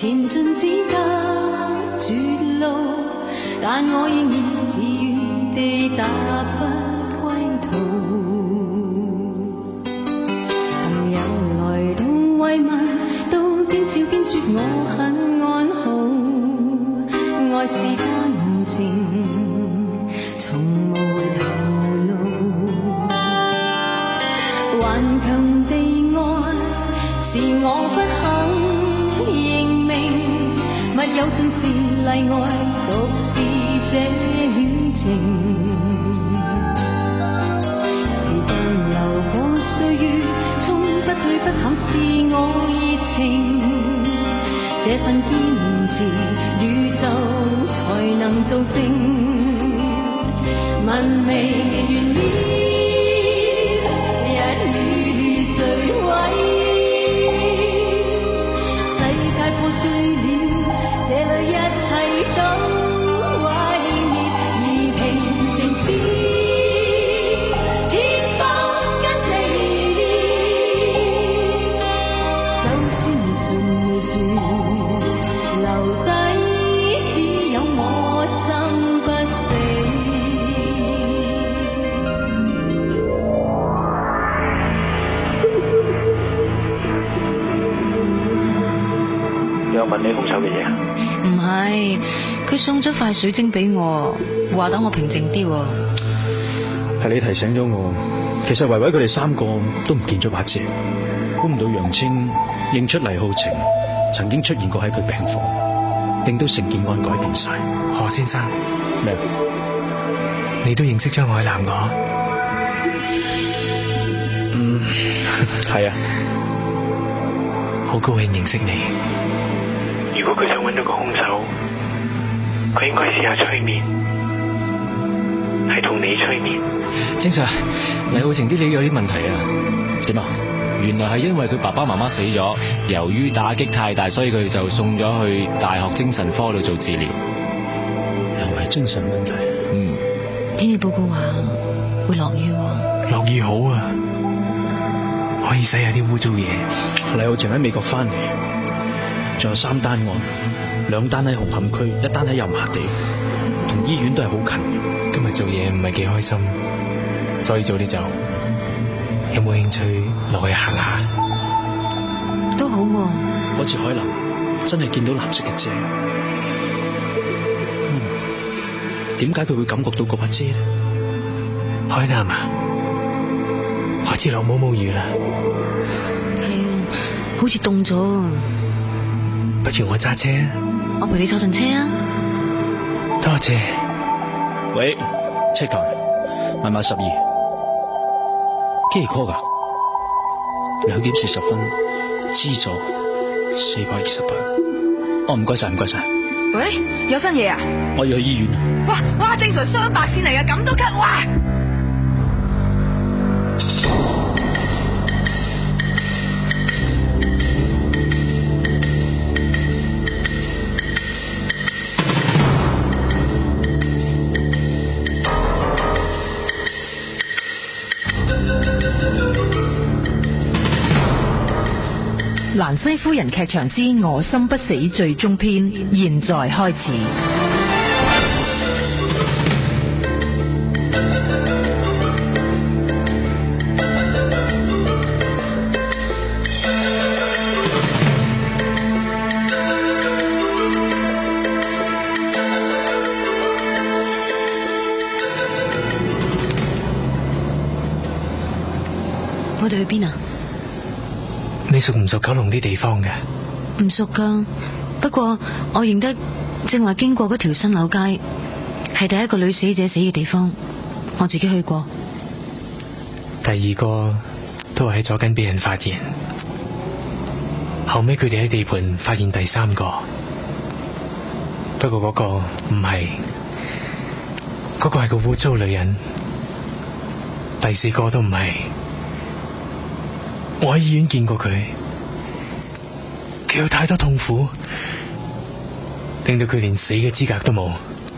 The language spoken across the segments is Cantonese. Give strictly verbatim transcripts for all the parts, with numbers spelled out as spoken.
前進只得絕路，但我仍然自願地踏不歸途。朋友來到慰問，都邊笑邊說我很安好，愛是單程，從無頭路，頑強地愛是我不肯認命，密友盡是例外，獨是這戀情。時間流過歲月，衝不退不淡是我熱情，這份堅持宇宙才能做證。文明原料一語墜毀，世界破碎了，這裏一切都毀滅，而平城市鐵板跟地裂，就算盡絕，留低只有我心不死。 有問你兇手嘅嘢啊？ 唔係，佢送咗塊水晶俾我，話等我平靜啲喎。 係你提醒咗我，其實維維佢哋三個都唔見咗把遮，估唔到楊青認出黎浩晴曾經出現過喺佢病房，令到成件案改變晒。 何先生， 咩？ 你都認識張海南我？ 嗯，係啊， 好高興認識你。 如果佢想揾到個兇手，佢應該試下催眠，係同你催眠。 正 Sir，黎浩晴啲料有啲問題啊。 點啊？ 原來係因為佢爸爸媽媽死咗，由於打擊太大，所以佢就送咗去大學精神科度做治療。 又係精神問題。 嗯。 天氣報告話會落雨喎。 落雨好啊，可以洗下啲污糟嘢。 黎浩晴喺美國翻嚟，仲有三單案，兩單喺紅磡區，一單喺油麻地，同醫院都係好近嘅。 今日做嘢唔係幾開心，所以早啲走。有冇興趣落去行下？ 都好喎。 嗰次海南真係見到藍色嘅遮，嗯，點解佢會感覺到嗰把遮咧？ 海南啊，開始落毛毛雨啦。 係啊，好似凍咗啊。 不如我揸車， 我陪你坐陣車啊。 多謝。 喂，車頭，密碼十二，幾時 call 噶？兩點四十分，知咗四百二十八。哦，唔該晒，唔該晒。 喂，有新嘢啊？ 我要去醫院啊！ 哇哇，正常雙白線嚟嘅，咁都咳哇！ 蘭西夫人劇場之我心不死最終篇，現在開始。 我哋去邊啊？ 你熟唔熟九龍啲地方嘅？ 唔熟噶，不過我認得正話經過嗰條新樓街，係第一個女死者死嘅地方，我自己去過。 第二個都係喺左近俾人發現，後尾佢哋喺地盤發現第三個，不過嗰個唔係，嗰個係個污糟女人。第四個都唔係。我喺醫院見過佢，佢有太多痛苦，令到佢連死嘅資格都冇。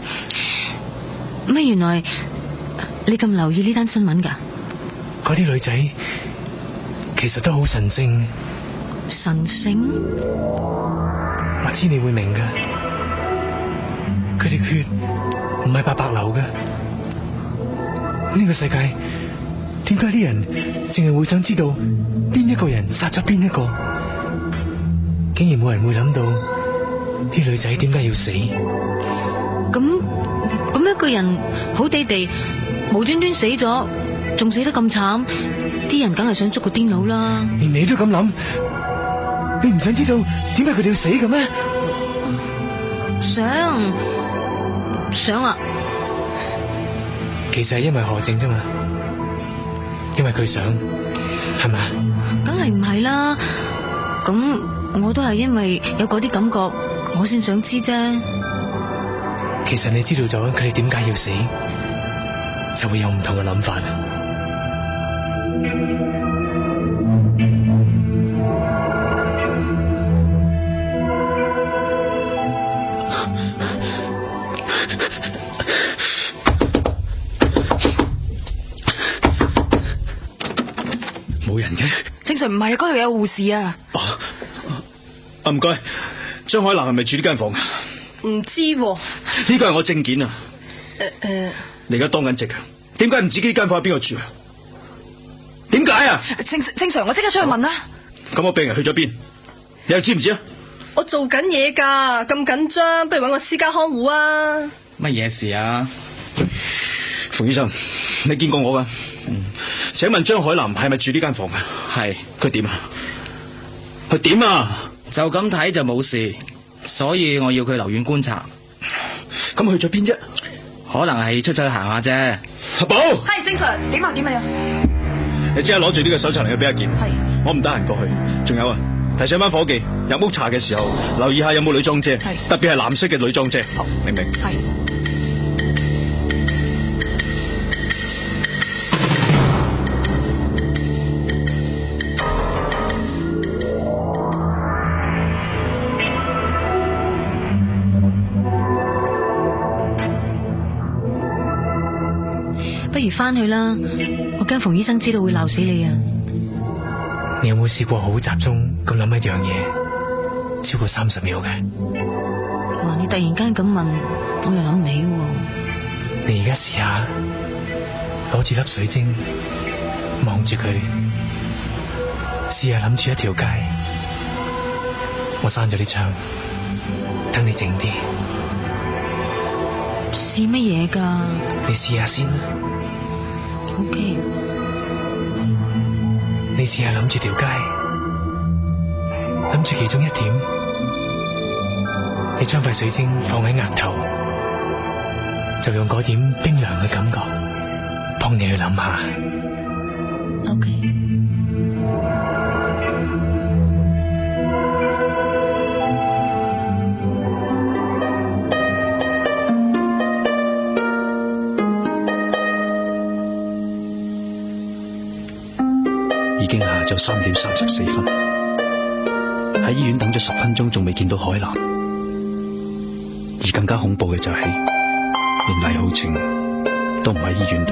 乜原來你咁留意呢單新聞㗎？ 嗰啲女仔其實都好神聖。 神聖？ 或者知你會明㗎，佢哋嘅血唔係白白流㗎。呢個世界點解啲人淨係會想知道邊一個人殺咗邊一個？竟然冇人會諗到啲女仔點解要死？ 咁咁一個人好地地無端端死咗，仲死得咁慘，啲人梗係想捉個癲佬啦。 連你都咁諗，你唔想知道點解佢哋要死嘅咩？ 想想啊！ 其實係因為何靜啫嘛，因為佢想，係咪？ 梗係唔係啦，咁我都係因為有嗰啲感覺，我先想知啫。 其實你知道咗佢哋點解要死，就會有唔同嘅諗法。 冇人嘅， 正常唔係啊，嗰度有護士啊。 啊唔該，張海南係咪住呢間房？ 唔知喎。 呢個係我證件啊。 誒誒， 你而家當緊值啊？點解唔知呢間房喺邊個住啊？點解啊？ 正正常，我即刻出去問啦。 咁我病人去咗邊？你又知唔知啊？ 我做緊嘢噶，咁緊張，不如搵個私家看護啊。 乜嘢事啊？ 馮醫生，你見過我噶？嗯，請問張海南係咪住呢間房啊？ 係。 佢點啊？佢點啊？ 就咁睇就冇事，所以我要佢留院觀察。 咁去咗邊啫？ 可能係出咗去行下啫。 阿寶， 係正常，點啊點啊？ 你即刻攞住呢個搜查令去俾阿健。 係。 我唔得閒過去。仲有啊，提醒班伙計入屋查嘅時候，留意下有冇女裝遮，特別係藍色嘅女裝遮。好，明唔明？ 係。 不如翻去啦，我驚馮醫生知道會鬧死你啊！ 你有冇試過好集中咁諗一樣嘢超過三十秒嘅？ 哇！你突然間咁問，我又諗唔起。 你而家試下攞住粒水晶，望住佢，試下諗住一條街。我閂咗啲窗，等你靜啲。 試乜嘢噶？ 你試下先啦。 OK。 你試下諗住條街，諗住其中一點，你將塊水晶放喺額頭，就用嗰點冰涼嘅感覺幫你去諗下。 OK。 已經下晝三點三十四分，喺醫院等咗十分鐘，仲未見到海南。而更加恐怖嘅就係，連黎浩晴都唔喺醫院度。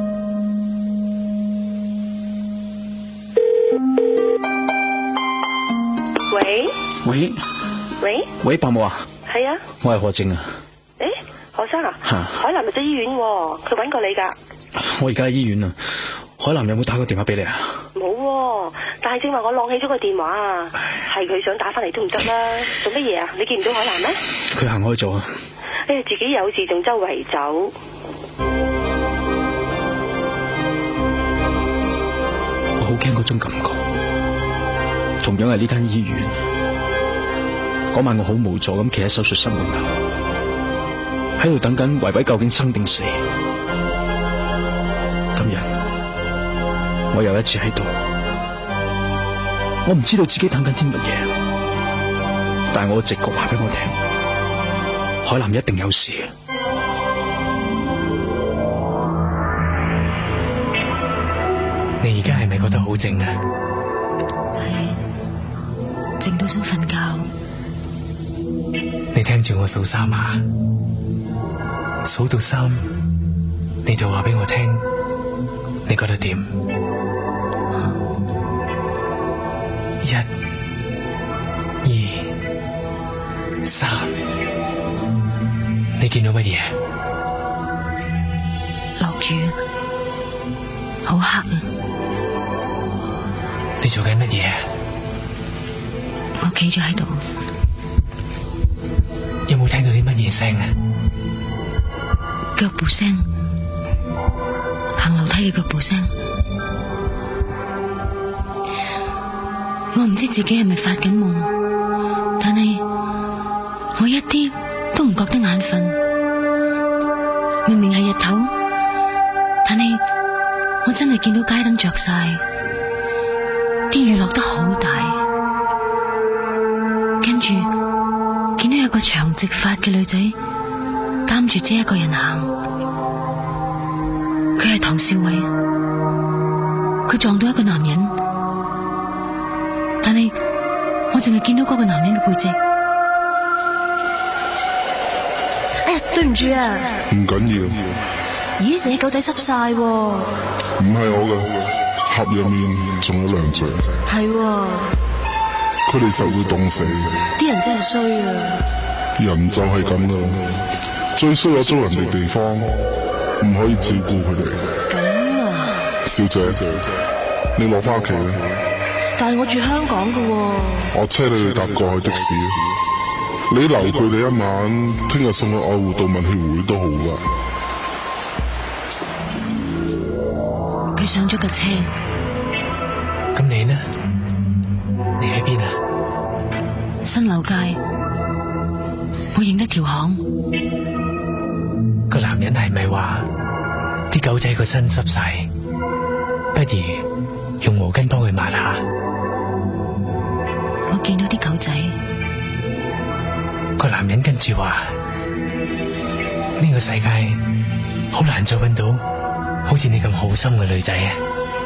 喂喂喂喂，伯母啊？ 係啊， 我係何靜啊。 誒，何生啊？ 吓， 海南入咗醫院，佢搵過你噶。 我而家喺醫院啊。海南有冇打個電話俾你啊？ 冇，但係正話我晾起咗個電話啊，係佢想打翻嚟都唔得啦。做乜嘢啊？你見唔到海南咩？ 佢行開咗啊！ 誒，自己有事仲周圍走。 我好驚嗰種感覺，同樣係呢間醫院。嗰晚我好無助咁企喺手術室門口，喺度等緊維維究竟生定死。今日我又一次喺度，我唔知道自己等緊啲乜嘢，但係我直覺話俾我聽，海南一定有事。 你而家係咪覺得好靜啊？ 係，靜到想瞓覺。 你聽住我數三下，數到三，你就話俾我聽，你覺得點？一、二、 三，你見到乜嘢？ 落雨，好黑啊！ 你做緊乜嘢？ 我企咗喺度。 有冇聽到啲乜嘢聲啊？ 腳步聲，行樓梯嘅腳步聲。我唔知自己係咪發緊夢，但係我一啲都唔覺得眼瞓。明明係日頭，但係我真係見到街燈着晒，啲雨落得好大，跟住見到有個長直髮嘅女仔擔住遮一個人行，佢係唐少偉，佢撞到一個男人，但係我淨係見到嗰個男人嘅背脊。 哎呀，對唔住啊！ 唔緊要。 咦，你狗仔濕晒喎？ 唔係我嘅，盒入面仲有兩隻。 係喎。 佢哋實會凍死。 啲人真係衰啊！ 人就係咁噶啦，最衰有租人哋地方，唔可以照顧佢哋。 咁啊， 小姐，你落翻屋企啦。 但係我住香港噶喎。 我車你去搭過去的士，你留佢哋一晚，聽日送去愛護動物協會都好噶。 佢上咗架車。 咁你呢？你喺邊啊？ 新樓街。我認得條巷。 個男人係咪話啲狗仔個身濕晒，不如用毛巾幫佢抹下？ 我見到啲狗仔。 個男人跟住話：呢個世界好難再搵到好似你咁好心嘅女仔啊！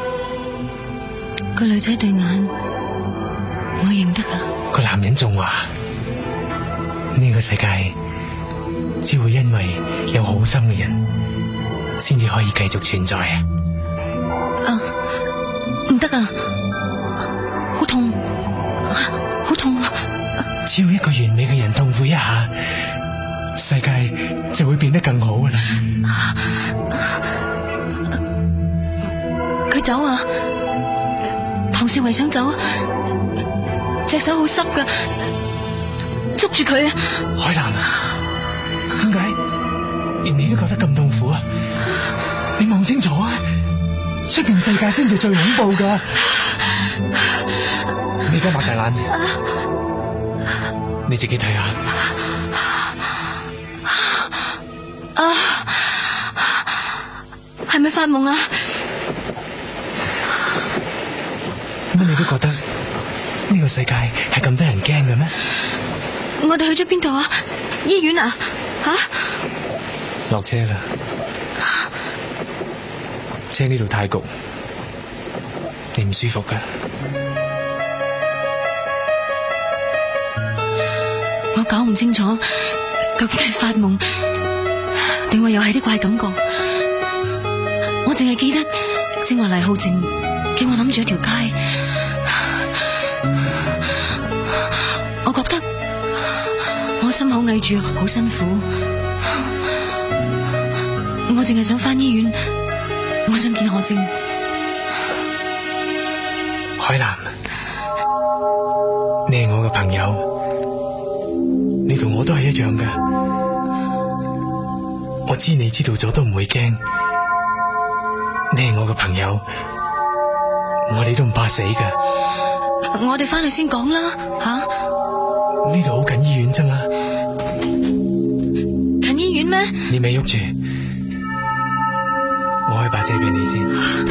個女仔對眼我認得啊。 個男人仲話：呢個世界只會因為有好心嘅人先至可以繼續存在啊！ 啊，唔得啊，好痛，好痛啊！ 只要一個完美嘅人痛苦一下，世界就會變得更好噶啦。 佢走啊！唐少偉想走，隻手好濕噶，捉住佢啊！ 海蘭啊，點解連你都覺得咁痛苦啊？你望清楚啊，出邊世界先至最恐怖噶。你而家擘大眼，你自己睇下。 啊，係咪發夢啊？ 乜你都覺得呢個世界係咁得人驚嘅咩？ 我哋去咗邊度啊？醫院啊？吓？ 落車啦，車呢度太焗，你唔舒服噶。 我搞唔清楚究竟係發夢定話又係啲怪感覺。我淨係記得正話黎浩靜叫我諗住一條街，我覺得我心口翳住好辛苦，我淨係想返醫院，我想見何靜。 海南，你係我嘅朋友，你同我都係一樣噶。我知你知道咗都唔會驚，你係我嘅朋友，我哋都唔怕死噶。 我哋翻去先講啦，吓？ 呢度好近醫院啫嘛。 近醫院咩？ 你咪喐住，我開把遮俾你先。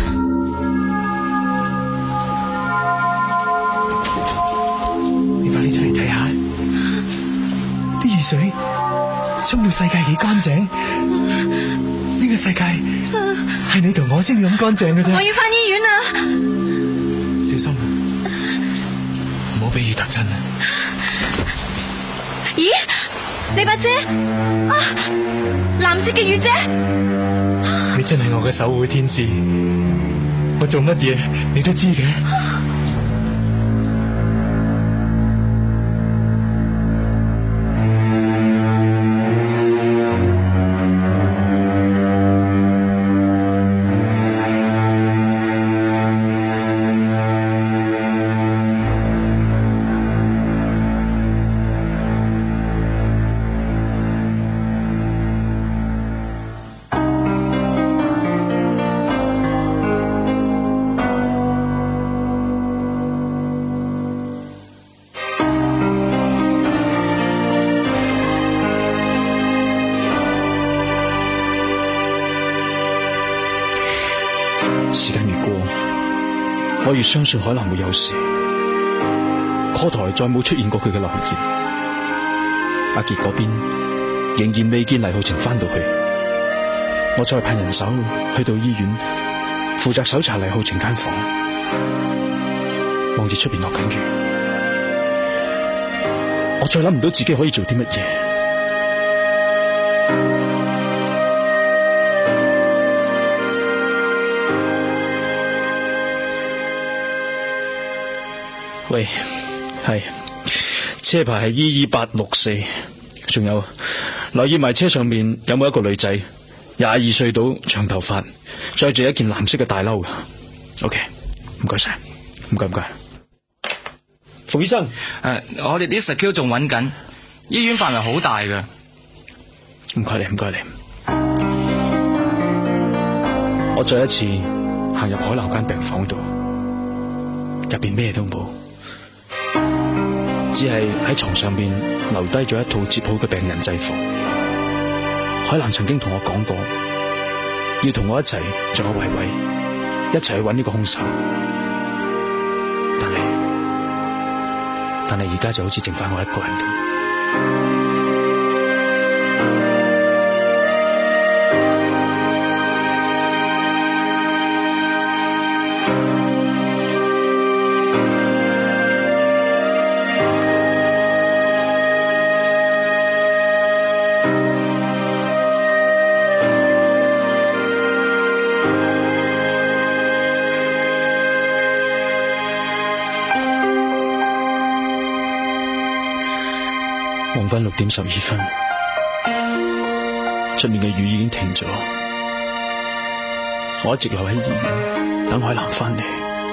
你快啲出嚟睇下，啲雨水沖到世界幾乾淨。呢個世界係你同我先至咁乾淨嘅啫。 我要翻醫院啊！ 小心啊，唔好俾雨揼親啊！ 咦，你把遮啊，藍色嘅雨遮。 你真係我嘅守護天使，我做乜嘢你都知嘅。 時間越過，我越相信海南會有事。call 台再冇出現過佢嘅留言。阿杰嗰邊仍然未見黎浩晴翻到去。我再派人手去到醫院，負責搜查黎浩晴間房。望住出邊落緊雨，我再諗唔到自己可以做啲乜嘢。喂，係車牌係 E E 八六四，仲有留意埋車上面有冇一個女仔，廿二歲到，長頭髮，着住一件藍色嘅大褸。OK， 唔該晒，唔該唔該。馮醫生，誒、 呃，我哋啲 secure 仲揾緊，醫院範圍好大㗎。 唔該你，唔該你。我再一次行入海南間病房度，入邊咩都冇。只係喺床上邊留低咗一套摺好嘅病人制服。海南曾經同我講過，要同我一齊，仲有維維一齊去揾呢個兇手。但係，但係而家就好似剩翻我一個人咁。黃昏六點十二分，出面嘅雨已經停咗。我一直留喺醫院等海南翻嚟，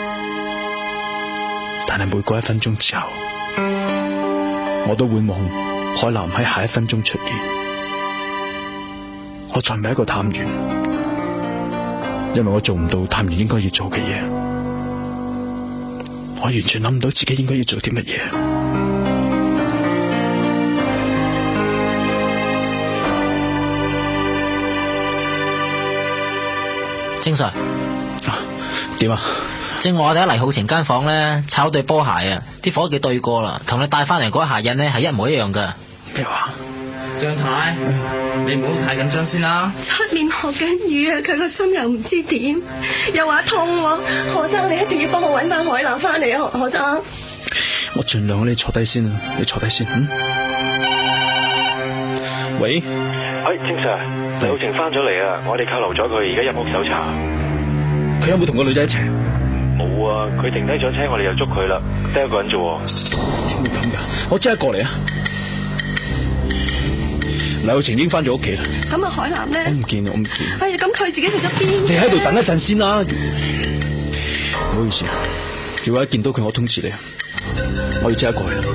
但係每過一分鐘之後，我都會望海南喺下一分鐘出現。我再唔係一個探員，因為我做唔到探員應該要做嘅嘢。我完全諗唔到自己應該要做啲乜嘢。 正 Sir， 點啊？ 正話我哋喺黎浩晴間房咧，抄對波鞋啊！啲伙計對過啦，同你帶翻嚟嗰鞋印咧係一模一樣噶。 咩話？ 張太，嗯、你唔好太緊張先啦。 出面落緊雨啊，佢個心又唔知點，又話痛、啊。何生，你一定要幫我搵翻海南翻嚟啊！何何生， 我盡量，你坐低先啊，你坐低先。嗯。喂， 喂，正 Sir。黎浩晴翻咗嚟啊！我哋扣留咗佢，而家入屋搜查。 佢有冇同個女仔一齊？ 冇啊！佢停低咗車，我哋就捉佢啦，得一個人啫。 點會咁噶？我即刻過嚟啊！黎浩晴已經翻咗屋企啦。 咁啊，海南咧？ 我唔見，我唔見。 哎呀，咁佢自己去咗邊？ 你喺度等一陣先啦。唔好意思啊，如果一見到佢，我通知你，我要即刻過去啦。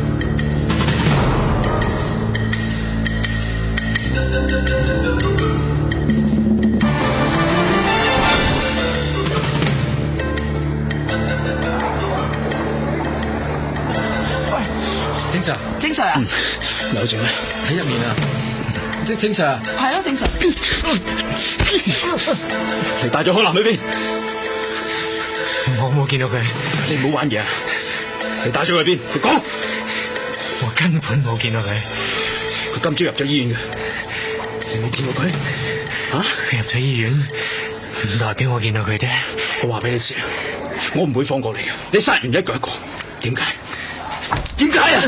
正 Sir， 正 Sir 啊， 黎浩晴咧喺入面啊，正正 Sir， 係咯，正 Sir， 你帶咗海南去邊？ 我冇見到佢， 你唔好玩嘢啊！你帶咗佢去邊？你講， 我根本冇見到佢， 佢今朝入咗醫院嘅，你冇見過佢？啊？ 佢入咗醫院，唔代表我見到佢啫。 我話俾你知，我唔會放過你嘅。你殺完一個一個，點解？點解啊？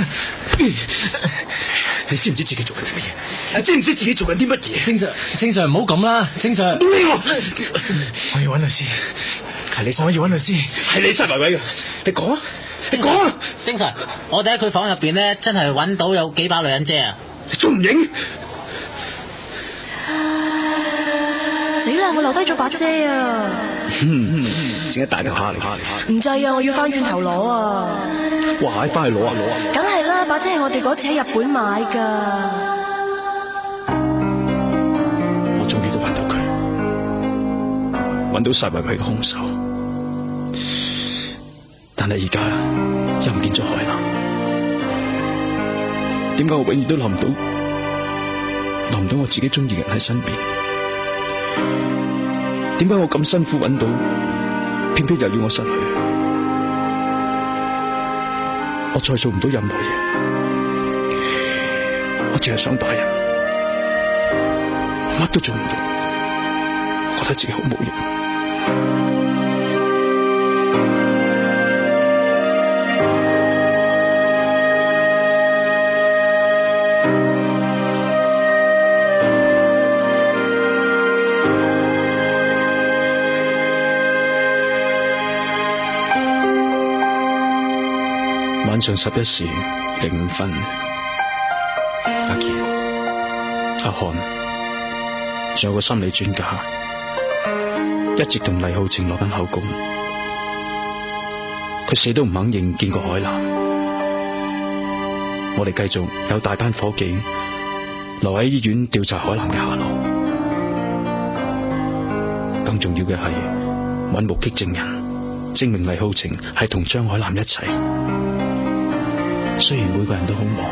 你知唔知自己做緊啲乜嘢？你知唔知自己做緊啲乜嘢？ 正常，正常唔好咁啦，正常。 唔理我， 我要揾律師， 係你， 我要揾律師， 係你殺維維嘅。你講啊，你講啊！ 正常，我哋喺佢房入邊咧，真係揾到有幾把女人遮啊！ 你仲唔影？ 死啦！我留低咗把遮啊！ 整一大條蝦嚟蝦嚟蝦！ 唔制啊！我要翻轉頭攞啊！ 哇！翻去攞啊攞啊！ 梗係啦，把遮係我哋嗰次喺日本買噶。 我終於都揾到佢，揾到殺維維嘅兇手，但係而家又唔見咗海南。點解我永遠都諗唔到，諗唔到我自己中意嘅人喺身邊？ 點解我咁辛苦揾到，偏偏又要我失去？我再做唔到任何嘢，我淨係想打人，乜都做唔到，我覺得自己好冇用。晚上十一時零五分，阿杰、阿漢，仲有個心理專家，一直同黎浩晴落緊口供，佢死都唔肯認見過海南。我哋繼續有大班伙計留喺醫院調查海南嘅下落，更重要嘅係揾目擊證人，證明黎浩晴係同張海南一齊。雖然每個人都好忙，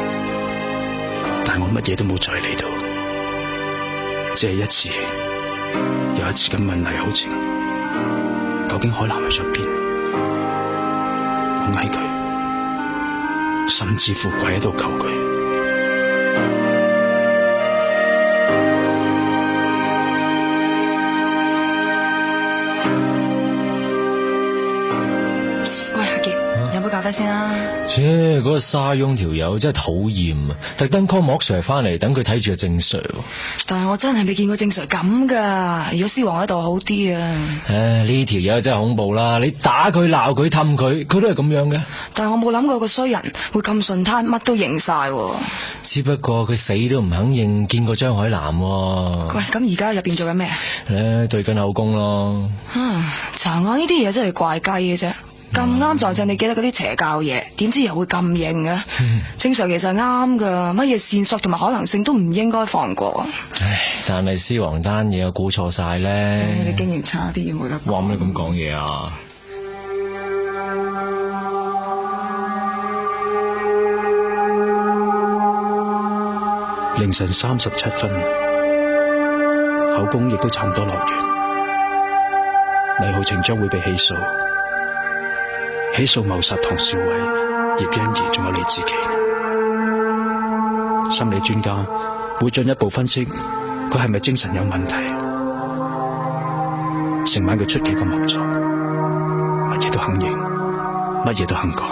但我乜嘢都冇再理到，只係一次又一次咁問黎浩晴，究竟海南去咗邊？我嗌佢，甚至乎跪喺度求佢。 喂，阿杰，飲杯咖啡先啊。 切，嗰個沙翁條友真係討厭啊！特登 call 莫 Sir 翻嚟，等佢睇住個正 Sir。但係我真係未見過正 Sir 咁噶，如果獅王喺度好啲啊！唉，呢條友真係恐怖啦！你打佢、鬧佢、氹佢，佢都係咁樣嘅。但係我冇諗過個衰人會咁順攤，乜都認晒。只不過佢死都唔肯認見過張海南。喂，咁而家入邊做緊咩啊？咧對緊口供咯。啊，查案呢啲嘢真係怪雞嘅啫。咁啱就正你記得嗰啲邪教嘢，點知又會咁認嘅？正常其實啱噶，乜嘢線索同埋可能性都唔應該放過。唉，但係獅王單嘢我估錯晒咧。你經驗差啲，冇得講。哇，乜咁講嘢啊？ 凌晨三十七分，口供亦都差唔多落完，黎浩晴將會被起訴。起訴謀殺唐少偉、葉欣怡仲有李志琪。心理專家會進一步分析佢係咪精神有問題。成晚佢出奇咁合作，乜嘢都肯認，乜嘢都肯講。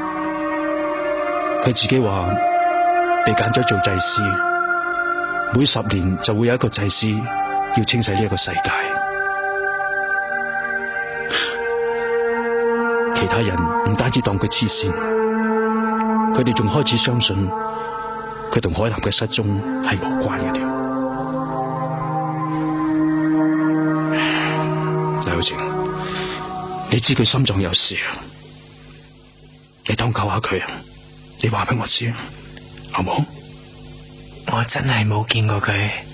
佢自己話被揀咗做祭司，每十年就會有一個祭司要清洗呢一個世界。其他人唔單止當佢黐線，佢哋仲開始相信佢同海南嘅失蹤係無關嘅添。黎浩晴，你知佢心臟有事啊？你當救下佢啊！你話俾我知啊，好冇？ 我真係冇見過佢，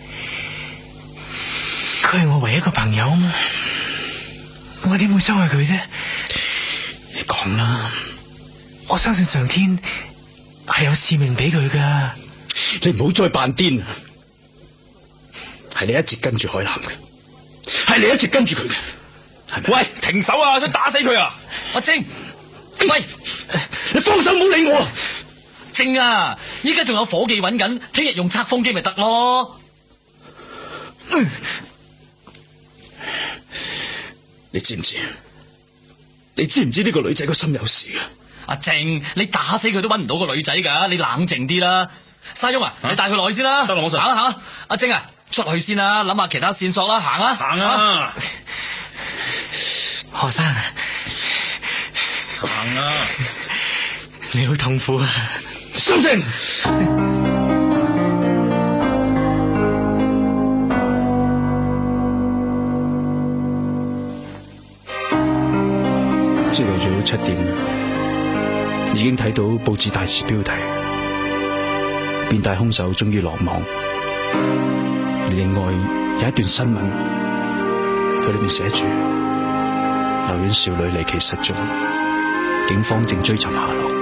佢係我唯一一個朋友啊嘛，我點會傷害佢啫？講啦，我相信上天係有使命俾佢噶。 你唔好再扮癲啊！係你一直跟住海南嘅，係你一直跟住佢嘅，係咪？ 喂，停手啊！想打死佢啊！阿晶，喂， 你放手唔好理我啊！ 晶啊，依家仲有伙計揾緊，聽日用測風機咪得咯。 嗯、你知唔知？你知唔知呢個女仔個心有事噶？ 阿靜，你打死佢都揾唔到個女仔噶，你冷靜啲啦。沙翁啊，你帶佢落去先啦。得啦，我行啦行。阿靜啊，出去先啦，諗下其他線索啦，行啊行啊。 何生， 行啊！ 你好痛苦啊！ 收聲！朝頭早七點，已經睇到報紙大字標題：變態兇手終於落網。另外有一段新聞，佢裏面寫住：留院少女離奇失蹤，警方正追尋下落。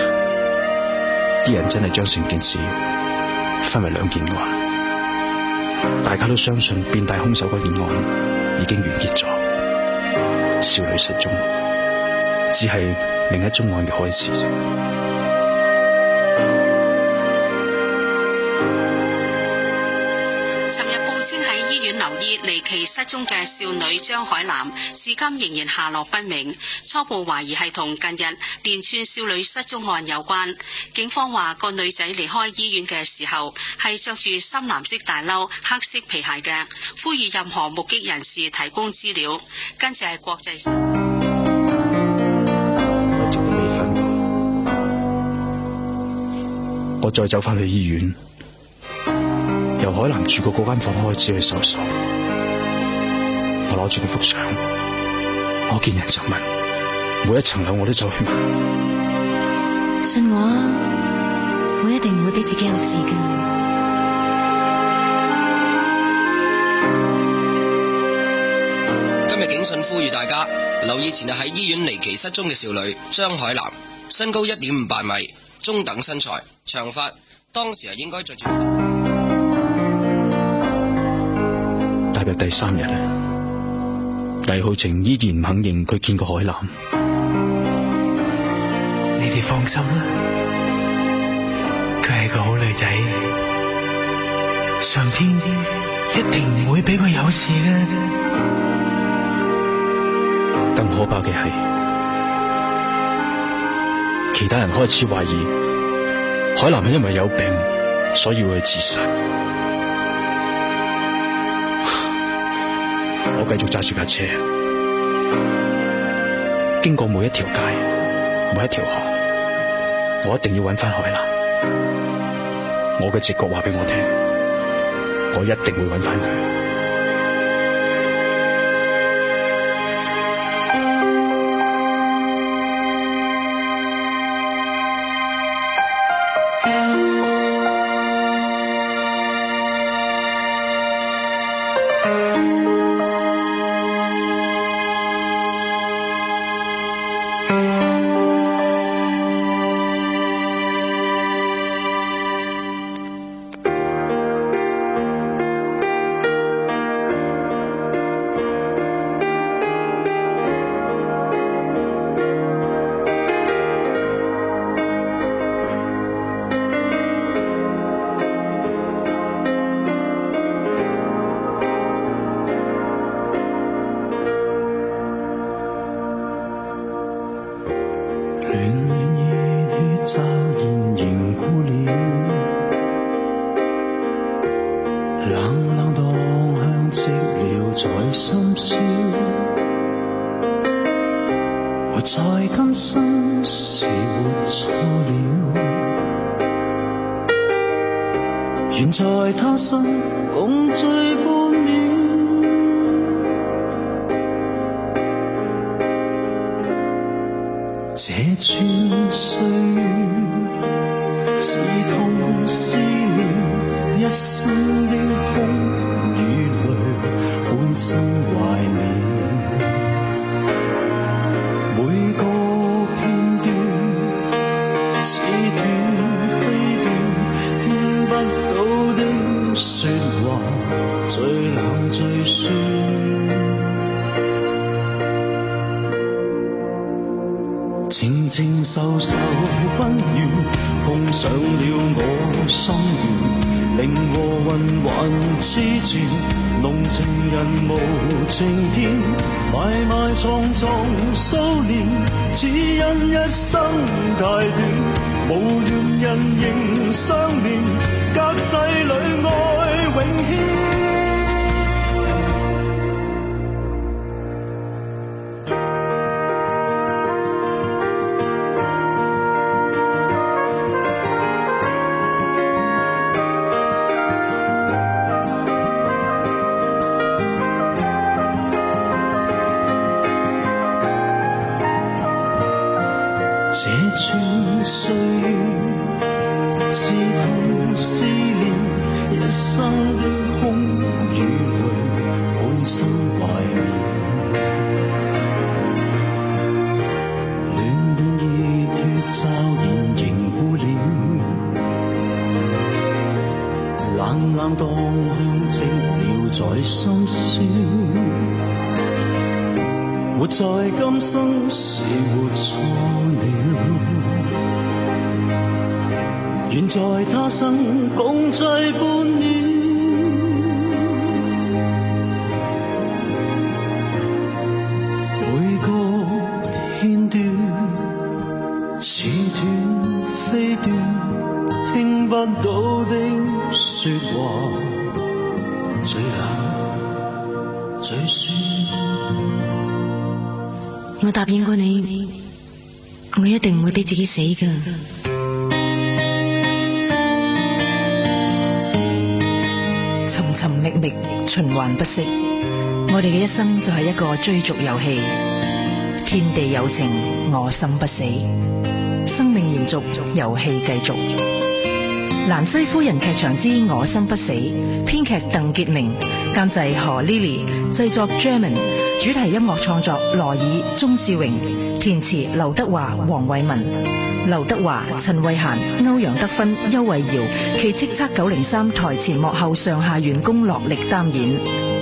啲人真係將成件事分為兩件案， 大家都相信變態兇手嗰件案已經完結咗，少女失蹤只係另一宗案嘅開始。 尋日報稱喺醫院留醫離奇失蹤嘅少女張海南，至今仍然下落不明，初步懷疑係同近日連串少女失蹤案有關。警方話個女仔離開醫院嘅時候係着住深藍色大褸、黑色皮鞋嘅，呼籲任何目擊人士提供資料。跟住係國際新聞。 我一直都未瞓過，我再走翻去醫院，由海南住過嗰間房開始去搜索，我攞住呢幅相，我見人就問，每一層樓我都走去問。 信我啊，我一定唔會俾自己有事㗎。 今日警訊呼籲大家留意前日喺醫院離奇失蹤嘅少女張海南，身高一點五八米，中等身材，長髮，當時係應該着住。 踏入第三日啦，黎浩晴依然唔肯認佢見過海南。 你哋放心啦，佢係個好女仔，上天一定唔會俾佢有事嘅。 更可怕嘅係，其他人開始懷疑海南係因為有病，所以會去自殺。我繼續揸住架車，經過每一條街、每一條巷，我一定要揾翻海南。我嘅直覺話俾我聽，我一定會揾翻佢。 冷冷冷當寂寥在心酸，活在今生是活錯了，願在他生共濟伴侶。每個片段似斷非斷，聽不到的說話，最冷最酸。 我答應過你，我一定唔會俾自己死㗎。 尋尋覓覓，循環不息。我哋嘅一生就係一個追逐遊戲，天地有情，我心不死。生命延續，遊戲繼續。蘭西夫人劇場之我心不死，編劇鄧潔明，監製何 Lily， 製作 German， 主題音樂創作羅爾、鍾志榮，填詞劉德華、黃偉文。劉德華、陳慧嫻、歐陽德芬、邱慧瑤，其叱咤九零三台前幕後上下員工落力擔演。